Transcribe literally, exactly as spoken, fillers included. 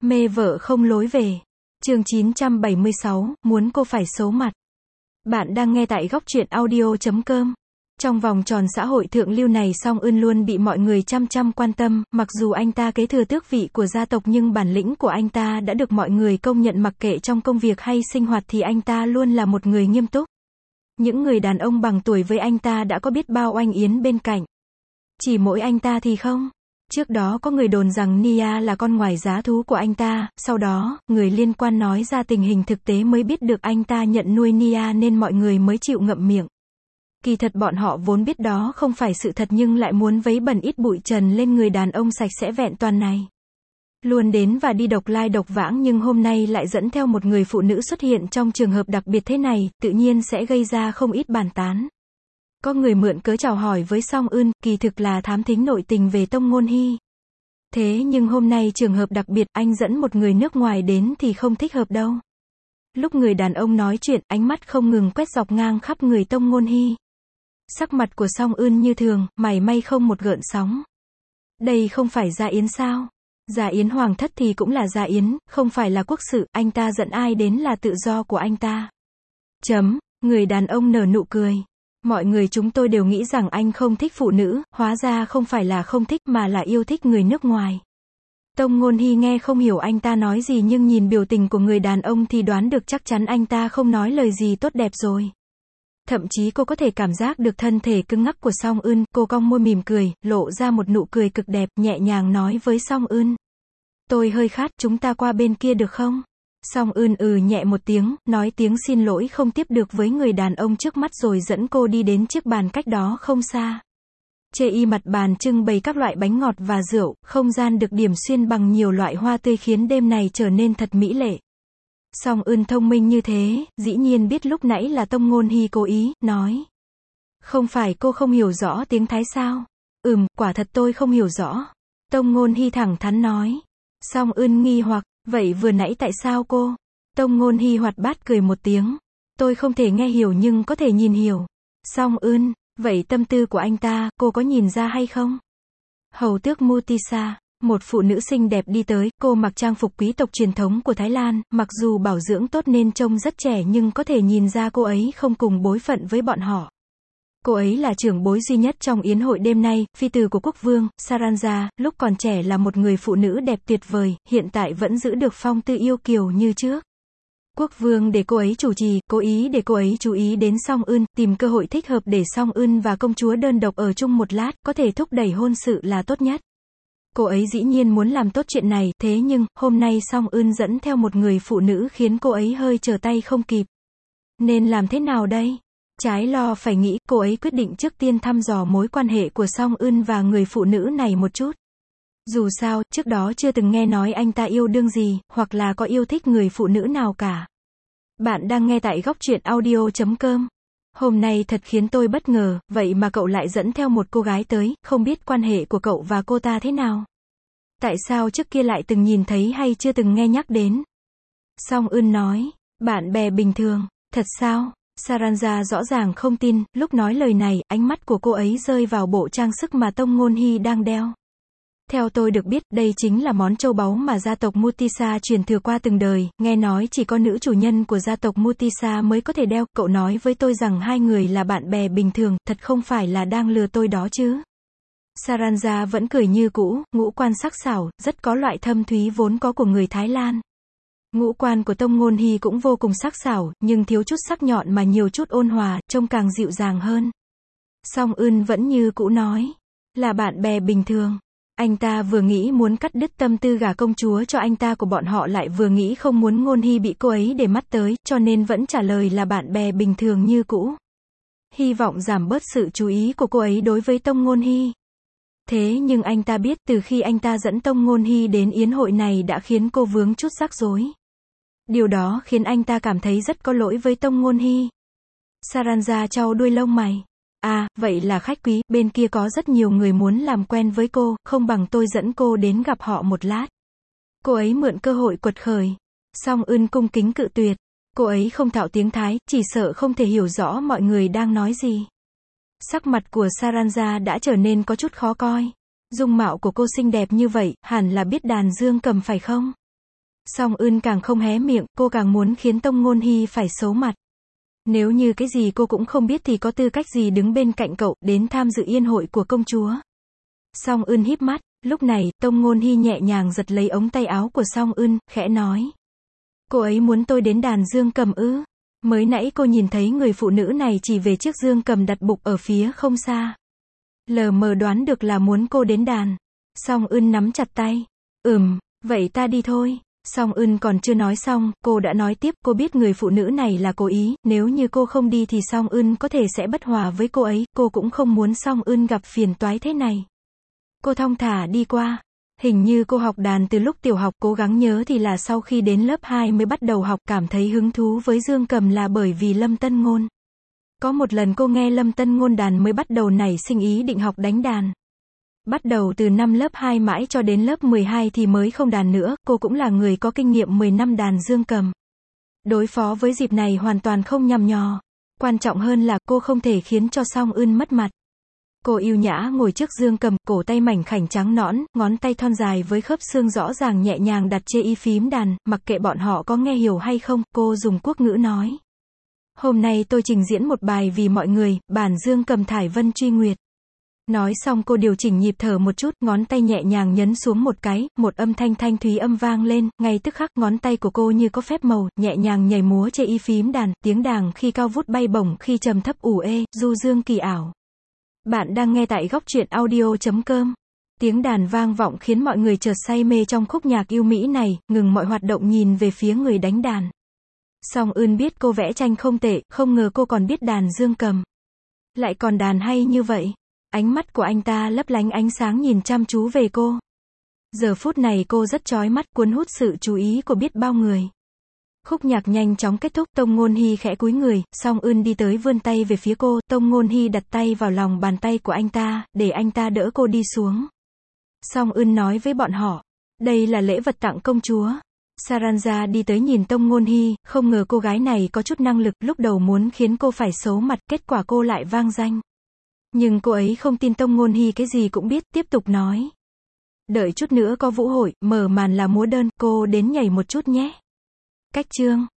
Mê vợ không lối về. Chương chín trăm bảy mươi sáu, muốn cô phải xấu mặt. Bạn đang nghe tại góc truyện audio chấm com. Trong vòng tròn xã hội thượng lưu này, Song Eun luôn bị mọi người chăm chăm quan tâm, mặc dù anh ta kế thừa tước vị của gia tộc nhưng bản lĩnh của anh ta đã được mọi người công nhận, mặc kệ trong công việc hay sinh hoạt thì anh ta luôn là một người nghiêm túc. Những người đàn ông bằng tuổi với anh ta đã có biết bao oanh yến bên cạnh. Chỉ mỗi anh ta thì không. Trước đó có người đồn rằng Nia là con ngoài giá thú của anh ta, sau đó, người liên quan nói ra tình hình thực tế mới biết được anh ta nhận nuôi Nia nên mọi người mới chịu ngậm miệng. Kỳ thật bọn họ vốn biết đó không phải sự thật nhưng lại muốn vấy bẩn ít bụi trần lên người đàn ông sạch sẽ vẹn toàn này. Luôn đến và đi độc lai độc vãng nhưng hôm nay lại dẫn theo một người phụ nữ xuất hiện trong trường hợp đặc biệt thế này, tự nhiên sẽ gây ra không ít bàn tán. Có người mượn cớ chào hỏi với Song Eun, kỳ thực là thám thính nội tình về Tông Ngôn Hy. Thế nhưng hôm nay trường hợp đặc biệt, anh dẫn một người nước ngoài đến thì không thích hợp đâu. Lúc người đàn ông nói chuyện, ánh mắt không ngừng quét dọc ngang khắp người Tông Ngôn Hy. Sắc mặt của Song Eun như thường, mày may không một gợn sóng. Đây không phải Gia Yến sao? Gia Yến hoàng thất thì cũng là Gia Yến, không phải là quốc sự, anh ta giận ai đến là tự do của anh ta. Chấm, người đàn ông nở nụ cười. Mọi người chúng tôi đều nghĩ rằng anh không thích phụ nữ, hóa ra không phải là không thích mà là yêu thích người nước ngoài. Tông Ngôn Hy nghe không hiểu anh ta nói gì nhưng nhìn biểu tình của người đàn ông thì đoán được chắc chắn anh ta không nói lời gì tốt đẹp rồi. Thậm chí cô có thể cảm giác được thân thể cứng ngắc của Song Eun, cô cong môi mỉm cười, lộ ra một nụ cười cực đẹp, nhẹ nhàng nói với Song Eun. Tôi hơi khát, chúng ta qua bên kia được không? Song Eun ừ nhẹ một tiếng, nói tiếng xin lỗi không tiếp được với người đàn ông trước mắt rồi dẫn cô đi đến chiếc bàn cách đó không xa. Chê y mặt bàn trưng bày các loại bánh ngọt và rượu, không gian được điểm xuyên bằng nhiều loại hoa tươi khiến đêm này trở nên thật mỹ lệ. Song Eun thông minh như thế, dĩ nhiên biết lúc nãy là Tông Ngôn Hy cố ý, nói. Không phải cô không hiểu rõ tiếng Thái sao? Ừm, quả thật tôi không hiểu rõ. Tông Ngôn Hy thẳng thắn nói. Song Eun nghi hoặc, vậy vừa nãy tại sao cô? Tông Ngôn Hy hoạt bát cười một tiếng. Tôi không thể nghe hiểu nhưng có thể nhìn hiểu. Song Eun, vậy tâm tư của anh ta, cô có nhìn ra hay không? Hầu tước Mutisa. Một phụ nữ xinh đẹp đi tới, cô mặc trang phục quý tộc truyền thống của Thái Lan, mặc dù bảo dưỡng tốt nên trông rất trẻ nhưng có thể nhìn ra cô ấy không cùng bối phận với bọn họ. Cô ấy là trưởng bối duy nhất trong yến hội đêm nay, phi tử của quốc vương, Saranja, lúc còn trẻ là một người phụ nữ đẹp tuyệt vời, hiện tại vẫn giữ được phong tư yêu kiều như trước. Quốc vương để cô ấy chủ trì, cố ý để cô ấy chú ý đến Song Eun, tìm cơ hội thích hợp để Song Eun và công chúa đơn độc ở chung một lát, có thể thúc đẩy hôn sự là tốt nhất. Cô ấy dĩ nhiên muốn làm tốt chuyện này, thế nhưng, hôm nay Song Eun dẫn theo một người phụ nữ khiến cô ấy hơi trở tay không kịp. Nên làm thế nào đây? Trái lo phải nghĩ, cô ấy quyết định trước tiên thăm dò mối quan hệ của Song Eun và người phụ nữ này một chút. Dù sao, trước đó chưa từng nghe nói anh ta yêu đương gì, hoặc là có yêu thích người phụ nữ nào cả. Bạn đang nghe tại góc truyện audio chấm com. Hôm nay thật khiến tôi bất ngờ, vậy mà cậu lại dẫn theo một cô gái tới, không biết quan hệ của cậu và cô ta thế nào? Tại sao trước kia lại từng nhìn thấy hay chưa từng nghe nhắc đến? Song Eun nói, bạn bè bình thường, thật sao? Saranja rõ ràng không tin, lúc nói lời này, ánh mắt của cô ấy rơi vào bộ trang sức mà Tông Ngôn Hy đang đeo. Theo tôi được biết, đây chính là món châu báu mà gia tộc Mutisa truyền thừa qua từng đời, nghe nói chỉ có nữ chủ nhân của gia tộc Mutisa mới có thể đeo, cậu nói với tôi rằng hai người là bạn bè bình thường, thật không phải là đang lừa tôi đó chứ? Saranja vẫn cười như cũ, ngũ quan sắc sảo, rất có loại thâm thúy vốn có của người Thái Lan. Ngũ quan của Tông Ngôn Hy cũng vô cùng sắc sảo, nhưng thiếu chút sắc nhọn mà nhiều chút ôn hòa, trông càng dịu dàng hơn. Song Eun vẫn như cũ nói, là bạn bè bình thường. Anh ta vừa nghĩ muốn cắt đứt tâm tư gả công chúa cho anh ta của bọn họ lại vừa nghĩ không muốn Ngôn Hy bị cô ấy để mắt tới, cho nên vẫn trả lời là bạn bè bình thường như cũ. Hy vọng giảm bớt sự chú ý của cô ấy đối với Tông Ngôn Hy. Thế nhưng anh ta biết từ khi anh ta dẫn Tông Ngôn Hy đến yến hội này đã khiến cô vướng chút rắc rối. Điều đó khiến anh ta cảm thấy rất có lỗi với Tông Ngôn Hy. Saranja chau đuôi lông mày. À, vậy là khách quý, bên kia có rất nhiều người muốn làm quen với cô, không bằng tôi dẫn cô đến gặp họ một lát. Cô ấy mượn cơ hội quật khởi. Song Eun cung kính cự tuyệt. Cô ấy không thạo tiếng Thái, chỉ sợ không thể hiểu rõ mọi người đang nói gì. Sắc mặt của Saranja đã trở nên có chút khó coi. Dung mạo của cô xinh đẹp như vậy, hẳn là biết đàn dương cầm phải không? Song Ưn càng không hé miệng, cô càng muốn khiến Tông Ngôn Hy phải xấu mặt. Nếu như cái gì cô cũng không biết thì có tư cách gì đứng bên cạnh cậu, đến tham dự yên hội của công chúa. Song Ưn híp mắt, lúc này, Tông Ngôn Hy nhẹ nhàng giật lấy ống tay áo của Song Ưn, khẽ nói. Cô ấy muốn tôi đến đàn dương cầm ư? Mới nãy cô nhìn thấy người phụ nữ này chỉ về chiếc dương cầm đặt bục ở phía không xa. Lờ mờ đoán được là muốn cô đến đàn. Song Ưn nắm chặt tay. Ừm, vậy ta đi thôi. Song Ưn còn chưa nói xong, cô đã nói tiếp, cô biết người phụ nữ này là cố ý, nếu như cô không đi thì Song Ưn có thể sẽ bất hòa với cô ấy, cô cũng không muốn Song Ưn gặp phiền toái thế này. Cô thong thả đi qua. Hình như cô học đàn từ lúc tiểu học, cố gắng nhớ thì là sau khi đến lớp hai mới bắt đầu học, cảm thấy hứng thú với dương cầm là bởi vì Lâm Tân Ngôn. Có một lần cô nghe Lâm Tân Ngôn đàn mới bắt đầu nảy sinh ý định học đánh đàn. Bắt đầu từ năm lớp hai mãi cho đến lớp mười hai thì mới không đàn nữa, cô cũng là người có kinh nghiệm mười năm đàn dương cầm. Đối phó với dịp này hoàn toàn không nhằm nhò. Quan trọng hơn là cô không thể khiến cho Song Ưn mất mặt. Cô yêu nhã ngồi trước dương cầm, cổ tay mảnh khảnh trắng nõn, ngón tay thon dài với khớp xương rõ ràng nhẹ nhàng đặt trên y phím đàn, mặc kệ bọn họ có nghe hiểu hay không, cô dùng quốc ngữ nói. Hôm nay tôi trình diễn một bài vì mọi người, bản dương cầm Thải Vân Truy Nguyệt. Nói xong cô điều chỉnh nhịp thở một chút, ngón tay nhẹ nhàng nhấn xuống một cái, một âm thanh thanh thúy âm vang lên, ngay tức khắc ngón tay của cô như có phép màu, nhẹ nhàng nhảy múa trên y phím đàn, tiếng đàn khi cao vút bay bổng, khi trầm thấp ủ ê, du dương kỳ ảo. Bạn đang nghe tại góc truyện audio chấm com. Tiếng đàn vang vọng khiến mọi người chợt say mê trong khúc nhạc yêu mỹ này, ngừng mọi hoạt động nhìn về phía người đánh đàn. Song Ưn biết cô vẽ tranh không tệ, không ngờ cô còn biết đàn dương cầm. Lại còn đàn hay như vậy. Ánh mắt của anh ta lấp lánh ánh sáng nhìn chăm chú về cô. Giờ phút này cô rất chói mắt, cuốn hút sự chú ý của biết bao người. Khúc nhạc nhanh chóng kết thúc, Tông Ngôn Hy khẽ cúi người, Song Ưn đi tới vươn tay về phía cô, Tông Ngôn Hy đặt tay vào lòng bàn tay của anh ta, để anh ta đỡ cô đi xuống. Song Ưn nói với bọn họ, đây là lễ vật tặng công chúa. Saranja đi tới nhìn Tông Ngôn Hy, không ngờ cô gái này có chút năng lực, lúc đầu muốn khiến cô phải xấu mặt, kết quả cô lại vang danh. Nhưng cô ấy không tin Tông Ngôn Hy cái gì cũng biết, tiếp tục nói. Đợi chút nữa có vũ hội, mở màn là múa đơn, cô đến nhảy một chút nhé. Cách chương